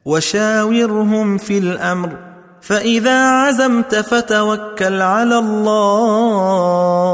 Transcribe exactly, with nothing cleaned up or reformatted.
وشاورهم في الأمر، فإذا عزمت فتوكل على الله